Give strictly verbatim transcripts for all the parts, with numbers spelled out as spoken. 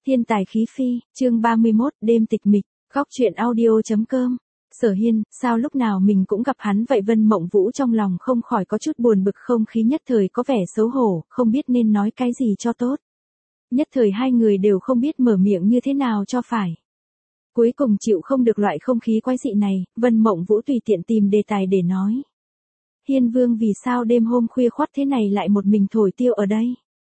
Thiên tài khí phi, chương ba mươi mốt, đêm tịch mịch, góc truyện audio.com. Sở Hiên, sao lúc nào mình cũng gặp hắn vậy? Vân Mộng Vũ trong lòng không khỏi có chút buồn bực, không khí nhất thời có vẻ xấu hổ, không biết nên nói cái gì cho tốt. Nhất thời hai người đều không biết mở miệng như thế nào cho phải. Cuối cùng chịu không được loại không khí quái dị này, Vân Mộng Vũ tùy tiện tìm đề tài để nói. Hiên Vương, vì sao đêm hôm khuya khoắt thế này lại một mình thổi tiêu ở đây?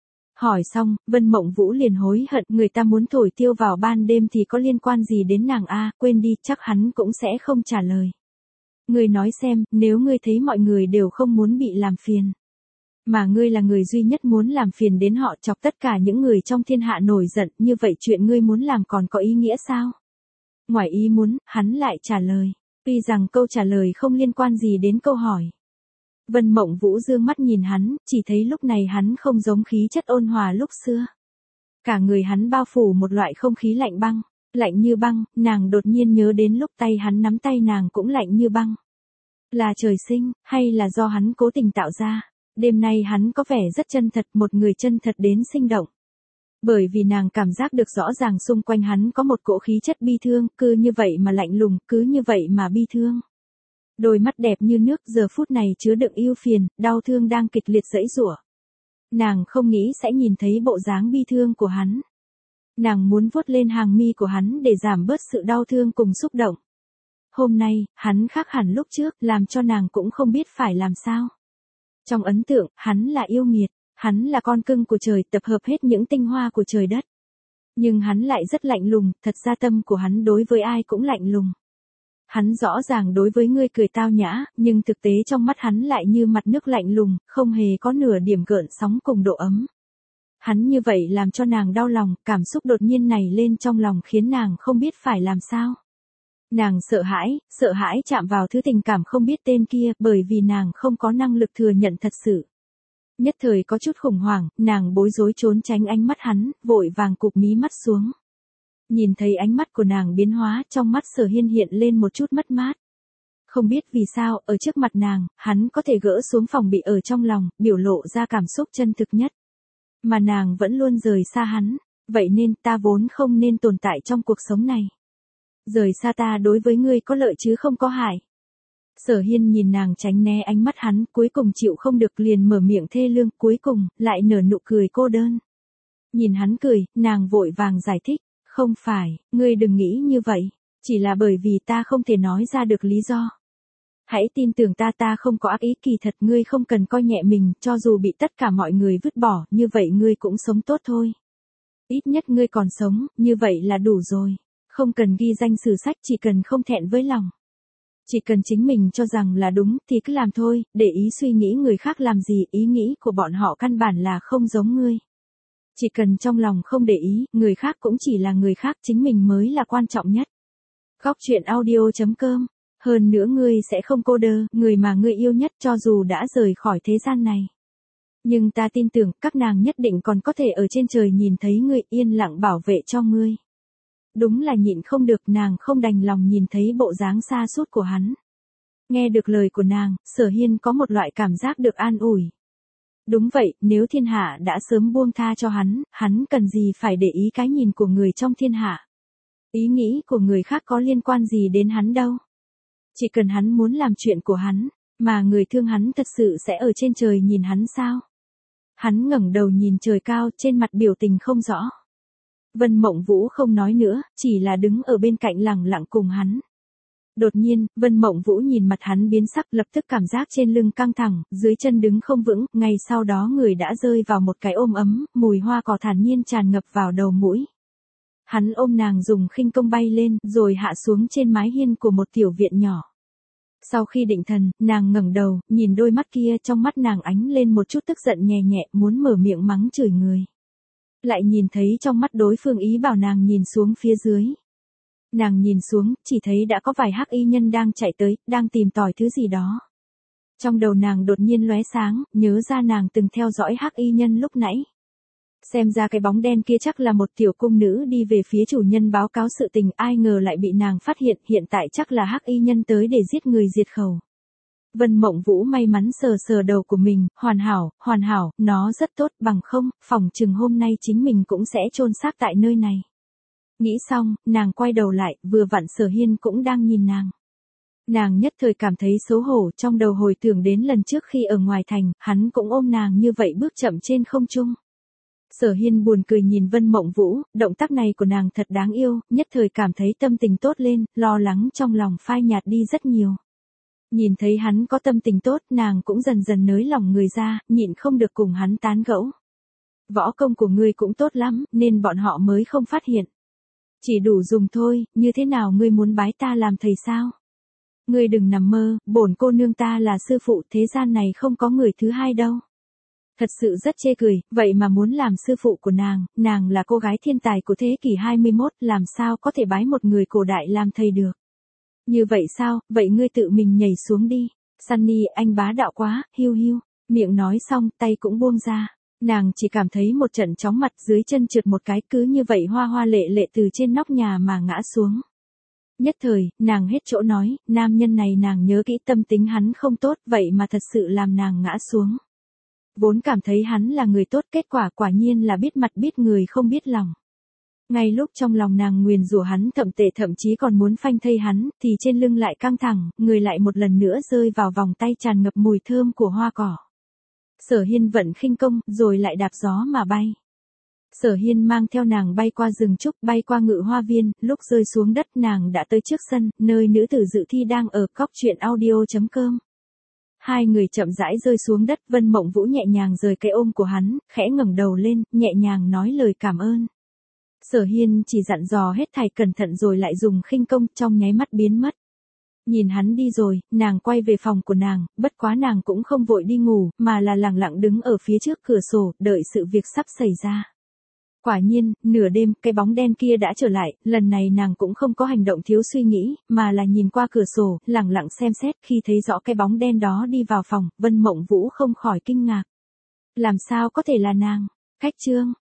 Hỏi xong, Vân Mộng Vũ liền hối hận, người ta muốn thổi tiêu vào ban đêm thì có liên quan gì đến nàng a? Quên đi, chắc hắn cũng sẽ không trả lời. Ngươi nói xem, nếu ngươi thấy mọi người đều không muốn bị làm phiền, mà ngươi là người duy nhất muốn làm phiền đến họ, chọc tất cả những người trong thiên hạ nổi giận, như vậy chuyện ngươi muốn làm còn có ý nghĩa sao? Ngoài ý muốn, hắn lại trả lời. Tuy rằng câu trả lời không liên quan gì đến câu hỏi. Vân Mộng Vũ dương mắt nhìn hắn, chỉ thấy lúc này hắn không giống khí chất ôn hòa lúc xưa. Cả người hắn bao phủ một loại không khí lạnh băng, lạnh như băng, nàng đột nhiên nhớ đến lúc tay hắn nắm tay nàng cũng lạnh như băng. Là trời sinh, hay là do hắn cố tình tạo ra? Đêm nay hắn có vẻ rất chân thật, một người chân thật đến sinh động. Bởi vì nàng cảm giác được rõ ràng xung quanh hắn có một cỗ khí chất bi thương, cứ như vậy mà lạnh lùng, cứ như vậy mà bi thương. Đôi mắt đẹp như nước giờ phút này chứa đựng ưu phiền, đau thương đang kịch liệt giãy giụa. Nàng không nghĩ sẽ nhìn thấy bộ dáng bi thương của hắn. Nàng muốn vuốt lên hàng mi của hắn để giảm bớt sự đau thương cùng xúc động. Hôm nay, hắn khác hẳn lúc trước, làm cho nàng cũng không biết phải làm sao. Trong ấn tượng, hắn là yêu nghiệt, hắn là con cưng của trời, tập hợp hết những tinh hoa của trời đất. Nhưng hắn lại rất lạnh lùng, thật ra tâm của hắn đối với ai cũng lạnh lùng. Hắn rõ ràng đối với ngươi cười tao nhã, nhưng thực tế trong mắt hắn lại như mặt nước lạnh lùng, không hề có nửa điểm gợn sóng cùng độ ấm. Hắn như vậy làm cho nàng đau lòng, cảm xúc đột nhiên nảy lên trong lòng khiến nàng không biết phải làm sao. Nàng sợ hãi, sợ hãi chạm vào thứ tình cảm không biết tên kia, bởi vì nàng không có năng lực thừa nhận thật sự. Nhất thời có chút khủng hoảng, nàng bối rối trốn tránh ánh mắt hắn, vội vàng cụp mí mắt xuống. Nhìn thấy ánh mắt của nàng biến hóa, trong mắt Sở Hiên hiện lên một chút mất mát. Không biết vì sao, ở trước mặt nàng, hắn có thể gỡ xuống phòng bị ở trong lòng, biểu lộ ra cảm xúc chân thực nhất. Mà nàng vẫn luôn rời xa hắn, vậy nên ta vốn không nên tồn tại trong cuộc sống này. Rời xa ta đối với ngươi có lợi chứ không có hại. Sở Hiên nhìn nàng tránh né ánh mắt hắn, cuối cùng chịu không được liền mở miệng thê lương, cuối cùng, lại nở nụ cười cô đơn. Nhìn hắn cười, nàng vội vàng giải thích. Không phải, ngươi đừng nghĩ như vậy, chỉ là bởi vì ta không thể nói ra được lý do. Hãy tin tưởng ta, ta không có ác ý, kỳ thật ngươi không cần coi nhẹ mình, cho dù bị tất cả mọi người vứt bỏ, như vậy ngươi cũng sống tốt thôi. Ít nhất ngươi còn sống, như vậy là đủ rồi. Không cần ghi danh sử sách, chỉ cần không thẹn với lòng. Chỉ cần chính mình cho rằng là đúng thì cứ làm thôi, để ý suy nghĩ người khác làm gì, ý nghĩ của bọn họ căn bản là không giống ngươi. Chỉ cần trong lòng không để ý, người khác cũng chỉ là người khác, chính mình mới là quan trọng nhất. Góc truyện audio.com. Hơn nữa ngươi sẽ không cô đơn, người mà ngươi yêu nhất cho dù đã rời khỏi thế gian này. Nhưng ta tin tưởng, các nàng nhất định còn có thể ở trên trời nhìn thấy ngươi, yên lặng bảo vệ cho ngươi. Đúng là nhịn không được, nàng không đành lòng nhìn thấy bộ dáng xa sút của hắn. Nghe được lời của nàng, Sở Hiên có một loại cảm giác được an ủi. Đúng vậy, nếu thiên hạ đã sớm buông tha cho hắn, hắn cần gì phải để ý cái nhìn của người trong thiên hạ. Ý nghĩ của người khác có liên quan gì đến hắn đâu. Chỉ cần hắn muốn làm chuyện của hắn, mà người thương hắn thật sự sẽ ở trên trời nhìn hắn sao? Hắn ngẩng đầu nhìn trời cao, trên mặt biểu tình không rõ. Vân Mộng Vũ không nói nữa, chỉ là đứng ở bên cạnh lặng lặng cùng hắn. Đột nhiên, Vân Mộng Vũ nhìn mặt hắn biến sắc, lập tức cảm giác trên lưng căng thẳng, dưới chân đứng không vững, ngay sau đó người đã rơi vào một cái ôm ấm, mùi hoa cỏ thản nhiên tràn ngập vào đầu mũi. Hắn ôm nàng dùng khinh công bay lên, rồi hạ xuống trên mái hiên của một tiểu viện nhỏ. Sau khi định thần, nàng ngẩng đầu, nhìn đôi mắt kia, trong mắt nàng ánh lên một chút tức giận nhẹ nhẹ, muốn mở miệng mắng chửi người. Lại nhìn thấy trong mắt đối phương ý bảo nàng nhìn xuống phía dưới. Nàng nhìn xuống, chỉ thấy đã có vài hắc y nhân đang chạy tới, đang tìm tòi thứ gì đó. Trong đầu nàng đột nhiên lóe sáng, nhớ ra nàng từng theo dõi hắc y nhân lúc nãy. Xem ra cái bóng đen kia chắc là một tiểu cung nữ đi về phía chủ nhân báo cáo sự tình, ai ngờ lại bị nàng phát hiện, hiện tại chắc là hắc y nhân tới để giết người diệt khẩu. Vân Mộng Vũ may mắn sờ sờ đầu của mình, hoàn hảo, hoàn hảo, nó rất tốt, bằng không, phỏng chừng hôm nay chính mình cũng sẽ chôn xác tại nơi này. Nghĩ xong, nàng quay đầu lại, vừa vặn Sở Hiên cũng đang nhìn nàng. Nàng nhất thời cảm thấy xấu hổ, trong đầu hồi tưởng đến lần trước khi ở ngoài thành, hắn cũng ôm nàng như vậy bước chậm trên không trung. Sở Hiên buồn cười nhìn Vân Mộng Vũ, động tác này của nàng thật đáng yêu, nhất thời cảm thấy tâm tình tốt lên, lo lắng trong lòng phai nhạt đi rất nhiều. Nhìn thấy hắn có tâm tình tốt, nàng cũng dần dần nới lòng người ra, nhịn không được cùng hắn tán gẫu. Võ công của ngươi cũng tốt lắm, nên bọn họ mới không phát hiện. Chỉ đủ dùng thôi, như thế nào ngươi muốn bái ta làm thầy sao? Ngươi đừng nằm mơ, bổn cô nương ta là sư phụ, thế gian này không có người thứ hai đâu. Thật sự rất chê cười, vậy mà muốn làm sư phụ của nàng, nàng là cô gái thiên tài của thế kỷ hai mươi mốt, làm sao có thể bái một người cổ đại làm thầy được. Như vậy sao, vậy ngươi tự mình nhảy xuống đi. Sunny, anh bá đạo quá, hiu hiu. Miệng nói xong, tay cũng buông ra. Nàng chỉ cảm thấy một trận chóng mặt, dưới chân trượt một cái, cứ như vậy hoa hoa lệ lệ từ trên nóc nhà mà ngã xuống. Nhất thời, nàng hết chỗ nói, nam nhân này nàng nhớ kỹ tâm tính hắn không tốt, vậy mà thật sự làm nàng ngã xuống. Vốn cảm thấy hắn là người tốt, kết quả quả nhiên là biết mặt biết người không biết lòng. Ngay lúc trong lòng nàng nguyền rủa hắn thậm tệ, thậm chí còn muốn phanh thây hắn, thì trên lưng lại căng thẳng, người lại một lần nữa rơi vào vòng tay tràn ngập mùi thơm của hoa cỏ. Sở Hiên vận khinh công, rồi lại đạp gió mà bay. Sở Hiên mang theo nàng bay qua rừng trúc, bay qua ngự hoa viên, lúc rơi xuống đất nàng đã tới trước sân, nơi nữ tử dự thi đang ở. Cóc truyện audio chấm com. Hai người chậm rãi rơi xuống đất, Vân Mộng Vũ nhẹ nhàng rời cái ôm của hắn, khẽ ngẩng đầu lên, nhẹ nhàng nói lời cảm ơn. Sở Hiên chỉ dặn dò hết thảy cẩn thận rồi lại dùng khinh công, trong nháy mắt biến mất. Nhìn hắn đi rồi, nàng quay về phòng của nàng, bất quá nàng cũng không vội đi ngủ, mà là lặng lặng đứng ở phía trước cửa sổ, đợi sự việc sắp xảy ra. Quả nhiên, nửa đêm, cái bóng đen kia đã trở lại, lần này nàng cũng không có hành động thiếu suy nghĩ, mà là nhìn qua cửa sổ, lặng lặng xem xét, khi thấy rõ cái bóng đen đó đi vào phòng, Vân Mộng Vũ không khỏi kinh ngạc. Làm sao có thể là nàng? Cách chương